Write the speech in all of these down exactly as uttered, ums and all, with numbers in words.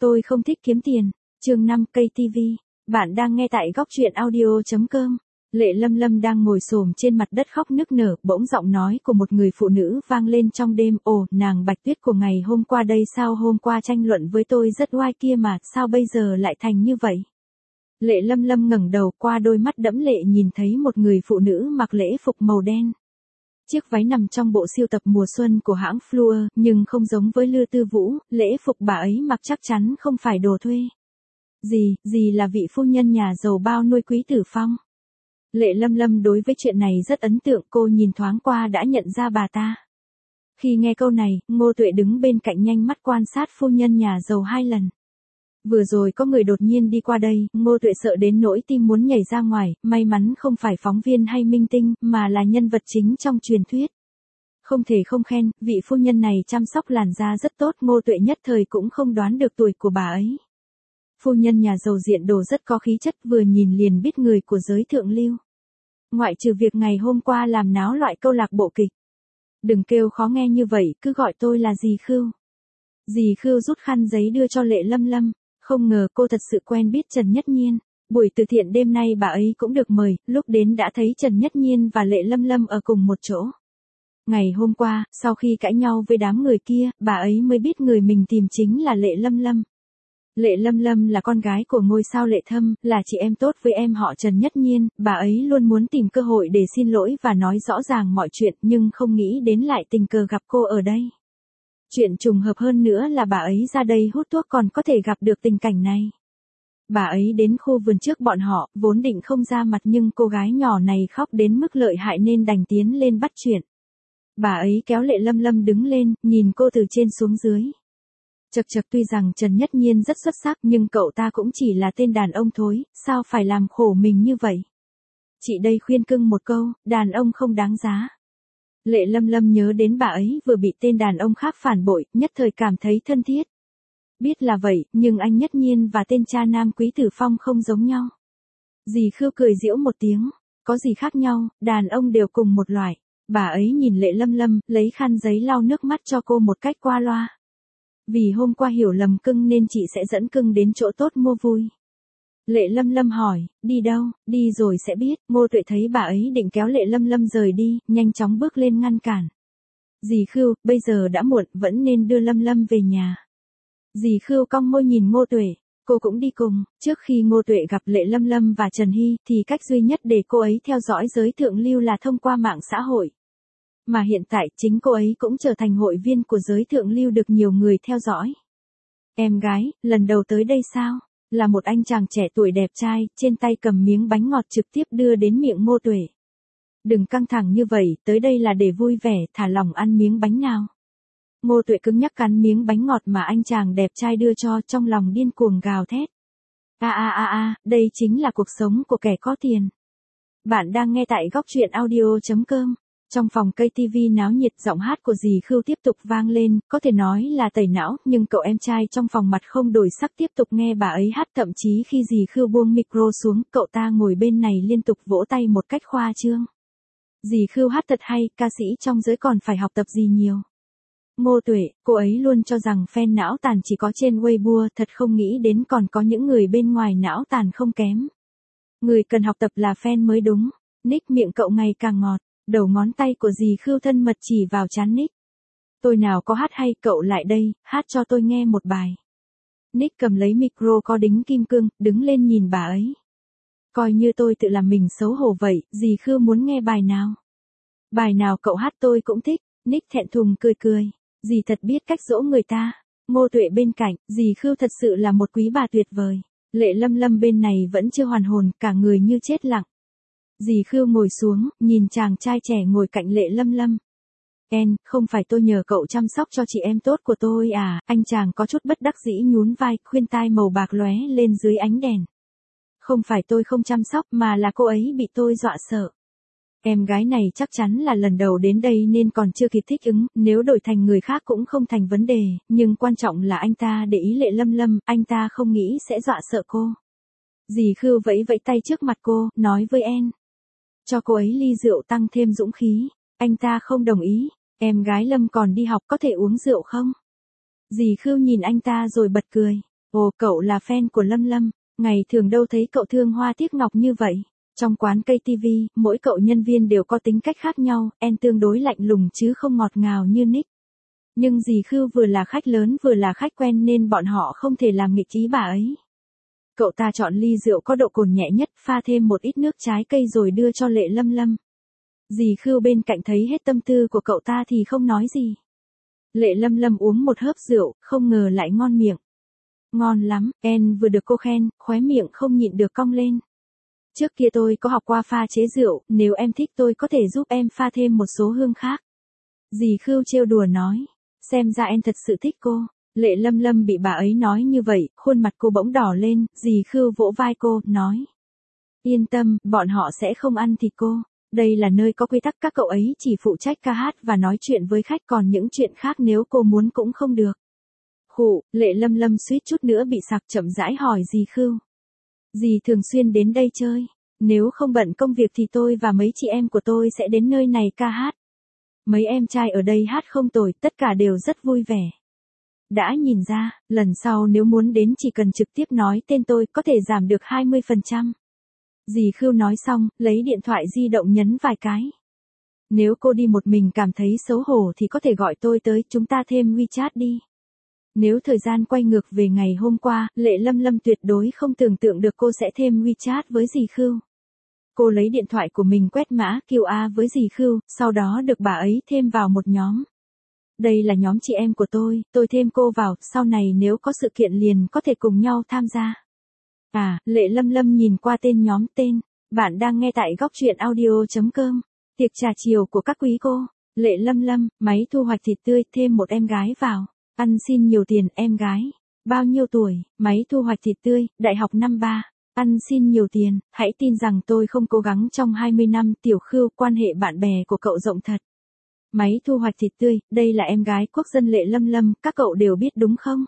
Tôi không thích kiếm tiền. Chương năm cây ti vi. Bạn đang nghe tại góc truyện audio chấm com. Lệ Lâm Lâm đang ngồi xổm trên mặt đất khóc nức nở, bỗng giọng nói của một người phụ nữ vang lên trong đêm. Ồ, nàng Bạch Tuyết của ngày hôm qua đây sao, hôm qua tranh luận với tôi rất oai kia mà, sao bây giờ lại thành như vậy? Lệ Lâm Lâm ngẩng đầu, qua đôi mắt đẫm lệ nhìn thấy một người phụ nữ mặc lễ phục màu đen. Chiếc váy nằm trong bộ sưu tập mùa xuân của hãng Fleur, nhưng không giống với Lư Tư Vũ, lễ phục bà ấy mặc chắc chắn không phải đồ thuê. Gì, gì là vị phu nhân nhà giàu bao nuôi Quý Tử Phong? Lệ Lâm Lâm đối với chuyện này rất ấn tượng, cô nhìn thoáng qua đã nhận ra bà ta. Khi nghe câu này, Ngô Tuệ đứng bên cạnh nhanh mắt quan sát phu nhân nhà giàu hai lần. Vừa rồi có người đột nhiên đi qua đây, Ngô Tuệ sợ đến nỗi tim muốn nhảy ra ngoài, may mắn không phải phóng viên hay minh tinh, mà là nhân vật chính trong truyền thuyết. Không thể không khen, vị phu nhân này chăm sóc làn da rất tốt, Ngô Tuệ nhất thời cũng không đoán được tuổi của bà ấy. Phu nhân nhà giàu diện đồ rất có khí chất, vừa nhìn liền biết người của giới thượng lưu. Ngoại trừ việc ngày hôm qua làm náo loại câu lạc bộ kịch. Đừng kêu khó nghe như vậy, cứ gọi tôi là dì Khưu. Dì Khưu rút khăn giấy đưa cho Lệ Lâm Lâm. Không ngờ cô thật sự quen biết Trần Nhất Nhiên. Buổi từ thiện đêm nay bà ấy cũng được mời, lúc đến đã thấy Trần Nhất Nhiên và Lệ Lâm Lâm ở cùng một chỗ. Ngày hôm qua, sau khi cãi nhau với đám người kia, bà ấy mới biết người mình tìm chính là Lệ Lâm Lâm. Lệ Lâm Lâm là con gái của ngôi sao Lệ Thâm, là chị em tốt với em họ Trần Nhất Nhiên, bà ấy luôn muốn tìm cơ hội để xin lỗi và nói rõ ràng mọi chuyện, nhưng không nghĩ đến lại tình cờ gặp cô ở đây. Chuyện trùng hợp hơn nữa là bà ấy ra đây hút thuốc còn có thể gặp được tình cảnh này. Bà ấy đến khu vườn trước bọn họ, vốn định không ra mặt nhưng cô gái nhỏ này khóc đến mức lợi hại nên đành tiến lên bắt chuyện. Bà ấy kéo Lệ Lâm Lâm đứng lên, nhìn cô từ trên xuống dưới. Chật chật, tuy rằng Trần Nhất Nhiên rất xuất sắc nhưng cậu ta cũng chỉ là tên đàn ông thối, sao phải làm khổ mình như vậy? Chị đây khuyên cưng một câu, đàn ông không đáng giá. Lệ Lâm Lâm nhớ đến bà ấy vừa bị tên đàn ông khác phản bội, nhất thời cảm thấy thân thiết. Biết là vậy, nhưng anh Nhất Nhiên và tên cha nam Quý Tử Phong không giống nhau. Dì Khưu cười giễu một tiếng, có gì khác nhau, đàn ông đều cùng một loại. Bà ấy nhìn Lệ Lâm Lâm, lấy khăn giấy lau nước mắt cho cô một cách qua loa. Vì hôm qua hiểu lầm cưng nên chị sẽ dẫn cưng đến chỗ tốt mua vui. Lệ Lâm Lâm hỏi, đi đâu, đi rồi sẽ biết. Ngô Tuệ thấy bà ấy định kéo Lệ Lâm Lâm rời đi, nhanh chóng bước lên ngăn cản. Dì Khưu, bây giờ đã muộn, vẫn nên đưa Lâm Lâm về nhà. Dì Khưu cong môi nhìn Ngô Tuệ, cô cũng đi cùng. Trước khi Ngô Tuệ gặp Lệ Lâm Lâm và Trần Hy thì cách duy nhất để cô ấy theo dõi giới thượng lưu là thông qua mạng xã hội. Mà hiện tại chính cô ấy cũng trở thành hội viên của giới thượng lưu được nhiều người theo dõi. Em gái, lần đầu tới đây sao? Là một anh chàng trẻ tuổi đẹp trai, trên tay cầm miếng bánh ngọt trực tiếp đưa đến miệng Ngô Tuệ. Đừng căng thẳng như vậy, tới đây là để vui vẻ, thả lỏng ăn miếng bánh nào. Ngô Tuệ cứng nhắc cắn miếng bánh ngọt mà anh chàng đẹp trai đưa cho, trong lòng điên cuồng gào thét. A a a a, đây chính là cuộc sống của kẻ có tiền. Bạn đang nghe tại góc truyện audio chấm com. Trong phòng cây ti vi náo nhiệt, giọng hát của dì Khưu tiếp tục vang lên, có thể nói là tẩy não, nhưng cậu em trai trong phòng mặt không đổi sắc tiếp tục nghe bà ấy hát, thậm chí khi dì Khưu buông micro xuống, cậu ta ngồi bên này liên tục vỗ tay một cách khoa trương. Dì Khưu hát thật hay, ca sĩ trong giới còn phải học tập gì nhiều. Ngô Tuệ, cô ấy luôn cho rằng fan não tàn chỉ có trên Weibo, thật không nghĩ đến còn có những người bên ngoài não tàn không kém. Người cần học tập là fan mới đúng. Nick miệng cậu ngày càng ngọt. Đầu ngón tay của dì Khưu thân mật chỉ vào trán Nick. Tôi nào có hát hay, cậu lại đây, hát cho tôi nghe một bài. Nick cầm lấy micro có đính kim cương, đứng lên nhìn bà ấy. Coi như tôi tự làm mình xấu hổ vậy, dì Khưu muốn nghe bài nào? Bài nào cậu hát tôi cũng thích. Nick thẹn thùng cười cười. Dì thật biết cách dỗ người ta. Ngô Tuệ bên cạnh, dì Khưu thật sự là một quý bà tuyệt vời. Lệ Lâm Lâm bên này vẫn chưa hoàn hồn, cả người như chết lặng. Dì Khưu ngồi xuống, nhìn chàng trai trẻ ngồi cạnh Lệ Lâm Lâm. En, không phải tôi nhờ cậu chăm sóc cho chị em tốt của tôi à? Anh chàng có chút bất đắc dĩ nhún vai, khuyên tai màu bạc lóe lên dưới ánh đèn. Không phải tôi không chăm sóc mà là cô ấy bị tôi dọa sợ. Em gái này chắc chắn là lần đầu đến đây nên còn chưa kịp thích ứng, nếu đổi thành người khác cũng không thành vấn đề, nhưng quan trọng là anh ta để ý Lệ Lâm Lâm, anh ta không nghĩ sẽ dọa sợ cô. Dì Khưu vẫy vẫy tay trước mặt cô, nói với En. Cho cô ấy ly rượu tăng thêm dũng khí. Anh ta không đồng ý. Em gái Lâm còn đi học có thể uống rượu không? Dì Khưu nhìn anh ta rồi bật cười. Ồ, cậu là fan của Lâm Lâm, ngày thường đâu thấy cậu thương hoa tiếc ngọc như vậy. Trong quán cây ti vi, mỗi cậu nhân viên đều có tính cách khác nhau, En tương đối lạnh lùng chứ không ngọt ngào như Nick. Nhưng dì Khưu vừa là khách lớn vừa là khách quen nên bọn họ không thể làm nghịch ý bà ấy. Cậu ta chọn ly rượu có độ cồn nhẹ nhất, pha thêm một ít nước trái cây rồi đưa cho Lệ Lâm Lâm. Dì Khưu bên cạnh thấy hết tâm tư của cậu ta thì không nói gì. Lệ Lâm Lâm uống một hớp rượu, không ngờ lại ngon miệng. Ngon lắm, En vừa được cô khen, khóe miệng không nhịn được cong lên. Trước kia tôi có học qua pha chế rượu, nếu em thích tôi có thể giúp em pha thêm một số hương khác. Dì Khưu trêu đùa nói, xem ra em thật sự thích cô. Lệ Lâm Lâm bị bà ấy nói như vậy, khuôn mặt cô bỗng đỏ lên, dì Khưu vỗ vai cô, nói. Yên tâm, bọn họ sẽ không ăn thịt cô. Đây là nơi có quy tắc, các cậu ấy chỉ phụ trách ca hát và nói chuyện với khách, còn những chuyện khác nếu cô muốn cũng không được. Khụ, Lệ Lâm Lâm suýt chút nữa bị sặc, chậm rãi hỏi dì Khưu. Dì thường xuyên đến đây chơi. Nếu không bận công việc thì tôi và mấy chị em của tôi sẽ đến nơi này ca hát. Mấy em trai ở đây hát không tồi, tất cả đều rất vui vẻ. Đã nhìn ra, lần sau nếu muốn đến chỉ cần trực tiếp nói tên tôi, có thể giảm được hai mươi phần trăm. Dì Khưu nói xong, lấy điện thoại di động nhấn vài cái. Nếu cô đi một mình cảm thấy xấu hổ thì có thể gọi tôi tới, chúng ta thêm WeChat đi. Nếu thời gian quay ngược về ngày hôm qua, Lệ Lâm Lâm tuyệt đối không tưởng tượng được cô sẽ thêm WeChat với dì Khưu. Cô lấy điện thoại của mình quét mã quy rờ với dì Khưu, sau đó được bà ấy thêm vào một nhóm. Đây là nhóm chị em của tôi, tôi thêm cô vào, sau này nếu có sự kiện liền có thể cùng nhau tham gia. À, Lệ Lâm Lâm nhìn qua tên nhóm tên, bạn đang nghe tại góc truyện audio.com. Tiệc trà chiều của các quý cô, Lệ Lâm Lâm, máy thu hoạch thịt tươi, thêm một em gái vào. Ăn xin nhiều tiền, em gái. Bao nhiêu tuổi, máy thu hoạch thịt tươi, đại học năm ba. Ăn xin nhiều tiền, hãy tin rằng tôi không cố gắng trong hai mươi năm, Tiểu Khưu, quan hệ bạn bè của cậu rộng thật. Máy thu hoạch thịt tươi, đây là em gái quốc dân Lệ Lâm Lâm, các cậu đều biết đúng không?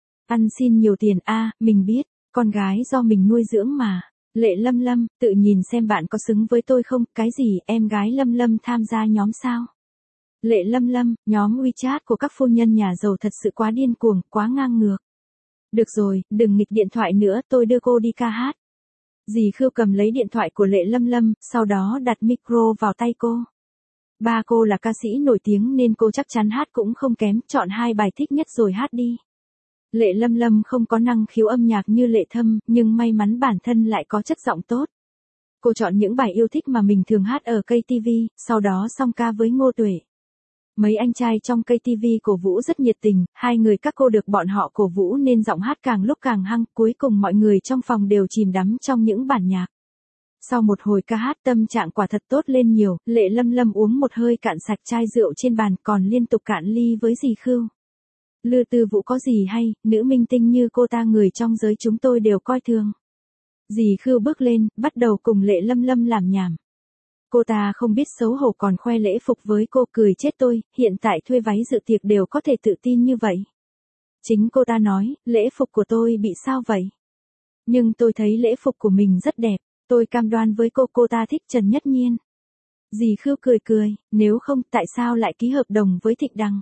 Ăn xin nhiều tiền, a à, mình biết, con gái do mình nuôi dưỡng mà. Lệ Lâm Lâm, tự nhìn xem bạn có xứng với tôi không, cái gì, em gái Lâm Lâm tham gia nhóm sao? Lệ Lâm Lâm, nhóm WeChat của các phu nhân nhà giàu thật sự quá điên cuồng, quá ngang ngược. Được rồi, đừng nghịch điện thoại nữa, tôi đưa cô đi ca hát. Dì Khưu cầm lấy điện thoại của Lệ Lâm Lâm, sau đó đặt micro vào tay cô. Ba cô là ca sĩ nổi tiếng nên cô chắc chắn hát cũng không kém, chọn hai bài thích nhất rồi hát đi. Lệ Lâm Lâm không có năng khiếu âm nhạc như Lệ Thâm, nhưng may mắn bản thân lại có chất giọng tốt. Cô chọn những bài yêu thích mà mình thường hát ở cây ti vi, sau đó song ca với Ngô Tuệ. Mấy anh trai trong cây ti vi cổ vũ rất nhiệt tình, hai người các cô được bọn họ cổ vũ nên giọng hát càng lúc càng hăng, cuối cùng mọi người trong phòng đều chìm đắm trong những bản nhạc. Sau một hồi ca hát tâm trạng quả thật tốt lên nhiều, Lệ Lâm Lâm uống một hơi cạn sạch chai rượu trên bàn còn liên tục cạn ly với dì Khưu. Lư Tư Vũ có gì hay, nữ minh tinh như cô ta người trong giới chúng tôi đều coi thường. Dì Khưu bước lên, bắt đầu cùng Lệ Lâm Lâm làm nhảm. Cô ta không biết xấu hổ còn khoe lễ phục với cô, cười chết tôi, hiện tại thuê váy dự tiệc đều có thể tự tin như vậy. Chính cô ta nói, lễ phục của tôi bị sao vậy? Nhưng tôi thấy lễ phục của mình rất đẹp, tôi cam đoan với cô cô ta thích Trần Nhất Nhiên. Dì Khưu cười cười, nếu không tại sao lại ký hợp đồng với Thịnh Đằng?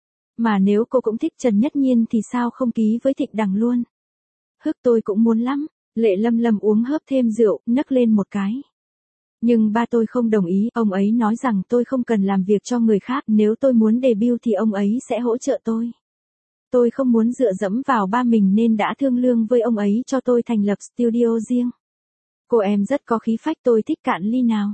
Mà nếu cô cũng thích Trần Nhất Nhiên thì sao không ký với Thịnh Đằng luôn? Hức tôi cũng muốn lắm, Lệ Lâm Lâm uống hớp thêm rượu, nấc lên một cái. Nhưng ba tôi không đồng ý, ông ấy nói rằng tôi không cần làm việc cho người khác, nếu tôi muốn debut thì ông ấy sẽ hỗ trợ tôi. Tôi không muốn dựa dẫm vào ba mình nên đã thương lượng với ông ấy cho tôi thành lập studio riêng. Cô em rất có khí phách, tôi thích cạn ly nào.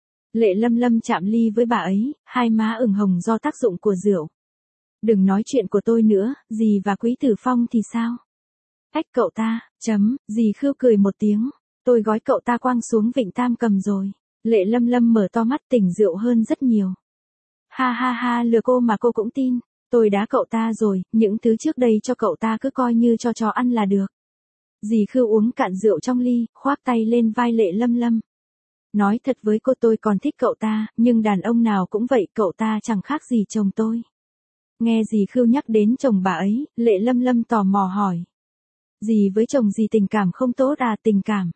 Lệ Lâm Lâm chạm ly với bà ấy, hai má ửng hồng do tác dụng của rượu. Đừng nói chuyện của tôi nữa, dì và Quý Tử Phong thì sao? Ách cậu ta, chấm, dì Khưu cười một tiếng. Tôi gói cậu ta quăng xuống vịnh Tam Cầm rồi. Lệ Lâm Lâm mở to mắt, tỉnh rượu hơn rất nhiều. Ha ha ha, lừa cô mà cô cũng tin. Tôi đá cậu ta rồi, những thứ trước đây cho cậu ta cứ coi như cho chó ăn là được. Dì Khưu uống cạn rượu trong ly, khoác tay lên vai Lệ Lâm Lâm. Nói thật với cô, tôi còn thích cậu ta, nhưng đàn ông nào cũng vậy, cậu ta chẳng khác gì chồng tôi. Nghe dì Khưu nhắc đến chồng bà ấy, Lệ Lâm Lâm tò mò hỏi. Dì với chồng dì tình cảm không tốt à? Tình cảm?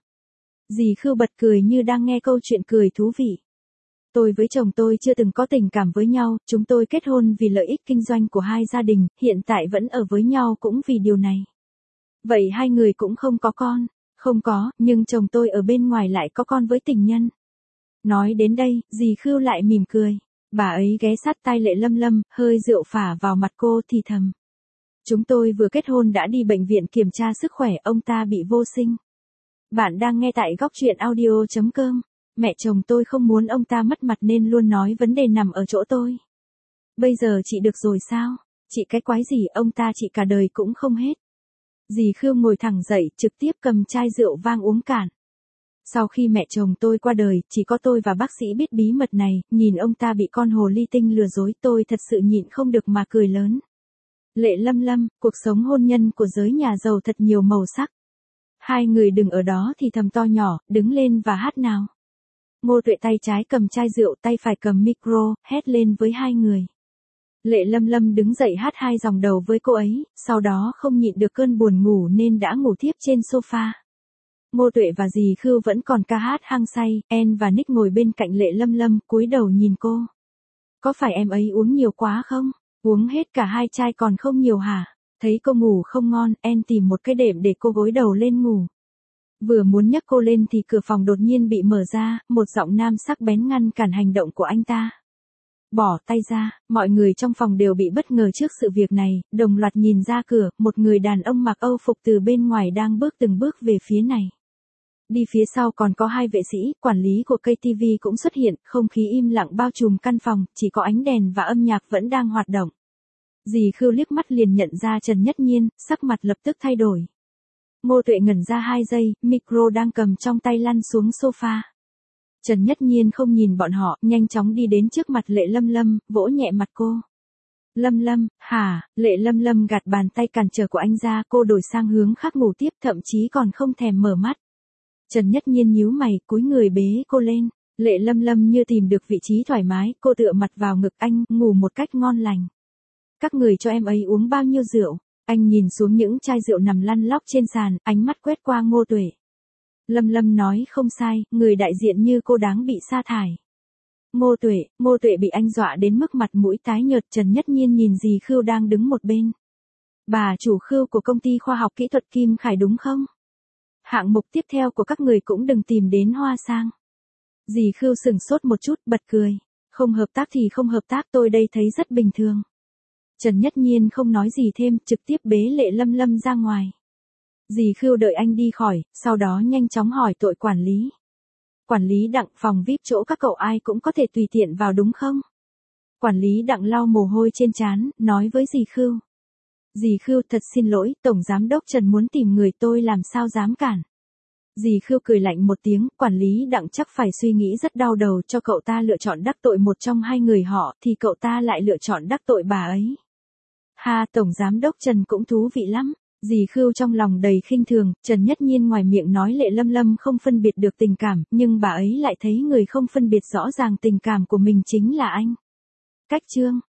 Dì Khưu bật cười như đang nghe câu chuyện cười thú vị. Tôi với chồng tôi chưa từng có tình cảm với nhau, chúng tôi kết hôn vì lợi ích kinh doanh của hai gia đình, hiện tại vẫn ở với nhau cũng vì điều này. Vậy hai người cũng không có con. Không có, nhưng chồng tôi ở bên ngoài lại có con với tình nhân. Nói đến đây, dì Khưu lại mỉm cười. Bà ấy ghé sát tai Lệ Lâm Lâm, hơi rượu phả vào mặt cô thì thầm. Chúng tôi vừa kết hôn đã đi bệnh viện kiểm tra sức khỏe, ông ta bị vô sinh. Bạn đang nghe tại góc truyện audio chấm com. Mẹ chồng tôi không muốn ông ta mất mặt nên luôn nói vấn đề nằm ở chỗ tôi. Bây giờ chị được rồi sao? Chị cái quái gì, ông ta chị cả đời cũng không hết. Dì Khưu ngồi thẳng dậy, trực tiếp cầm chai rượu vang uống cạn. Sau khi mẹ chồng tôi qua đời, chỉ có tôi và bác sĩ biết bí mật này, nhìn ông ta bị con hồ ly tinh lừa dối, tôi thật sự nhịn không được mà cười lớn. Lệ Lâm Lâm, cuộc sống hôn nhân của giới nhà giàu thật nhiều màu sắc. Hai người đừng ở đó thì thầm to nhỏ, đứng lên và hát nào. Ngô Tuệ tay trái cầm chai rượu, tay phải cầm micro, hét lên với hai người. Lệ Lâm Lâm đứng dậy hát hai dòng đầu với cô ấy, sau đó không nhịn được cơn buồn ngủ nên đã ngủ thiếp trên sofa. Ngô Tuệ và dì Khưu vẫn còn ca hát hăng say, En và Nick ngồi bên cạnh Lệ Lâm Lâm, cúi đầu nhìn cô. Có phải em ấy uống nhiều quá không? Uống hết cả hai chai còn không nhiều hả? Thấy cô ngủ không ngon, En tìm một cái đệm để cô gối đầu lên ngủ. Vừa muốn nhấc cô lên thì cửa phòng đột nhiên bị mở ra, một giọng nam sắc bén ngăn cản hành động của anh ta. Bỏ tay ra, mọi người trong phòng đều bị bất ngờ trước sự việc này, đồng loạt nhìn ra cửa, một người đàn ông mặc Âu phục từ bên ngoài đang bước từng bước về phía này. Đi phía sau còn có hai vệ sĩ, quản lý của ca tê vê cũng xuất hiện, không khí im lặng bao trùm căn phòng, chỉ có ánh đèn và âm nhạc vẫn đang hoạt động. Dì Khưu liếc mắt liền nhận ra Trần Nhất Nhiên, sắc mặt lập tức thay đổi. Ngô Tuệ ngẩn ra hai giây, micro đang cầm trong tay lăn xuống sofa. Trần Nhất Nhiên không nhìn bọn họ, nhanh chóng đi đến trước mặt Lệ Lâm Lâm, vỗ nhẹ mặt cô. Lâm Lâm, hả? Lệ Lâm Lâm gạt bàn tay cản trở của anh ra, cô đổi sang hướng khác ngủ tiếp, thậm chí còn không thèm mở mắt. Trần Nhất Nhiên nhíu mày, cúi người bế cô lên. Lệ Lâm Lâm như tìm được vị trí thoải mái, cô tựa mặt vào ngực anh, ngủ một cách ngon lành. Các người cho em ấy uống bao nhiêu rượu? Anh nhìn xuống những chai rượu nằm lăn lóc trên sàn, ánh mắt quét qua Ngô Tuệ. Lâm Lâm nói không sai, người đại diện như cô đáng bị sa thải. Ngô Tuệ, Ngô Tuệ bị anh dọa đến mức mặt mũi tái nhợt. Trần Nhất Nhiên nhìn dì Khưu đang đứng một bên. Bà chủ Khưu của công ty khoa học kỹ thuật Kim Khải đúng không? Hạng mục tiếp theo của các người cũng đừng tìm đến Hoa Sang. Dì Khưu sừng sốt một chút, bật cười. Không hợp tác thì không hợp tác, tôi đây thấy rất bình thường. Trần Nhất Nhiên không nói gì thêm, trực tiếp bế Lệ Lâm Lâm ra ngoài. Dì Khưu đợi anh đi khỏi, sau đó nhanh chóng hỏi tội quản lý. Quản lý Đặng, phòng vi ai pi chỗ các cậu ai cũng có thể tùy tiện vào đúng không? Quản lý Đặng lau mồ hôi trên trán, nói với dì Khưu. Dì Khưu, thật xin lỗi, Tổng Giám đốc Trần muốn tìm người, tôi làm sao dám cản. Dì Khưu cười lạnh một tiếng, quản lý Đặng chắc phải suy nghĩ rất đau đầu, cho cậu ta lựa chọn đắc tội một trong hai người họ, thì cậu ta lại lựa chọn đắc tội bà ấy. Ha, Tổng Giám đốc Trần cũng thú vị lắm. Dì Khưu trong lòng đầy khinh thường, Trần Nhất Nhiên ngoài miệng nói Lệ Lâm Lâm không phân biệt được tình cảm, nhưng bà ấy lại thấy người không phân biệt rõ ràng tình cảm của mình chính là anh. Cách chương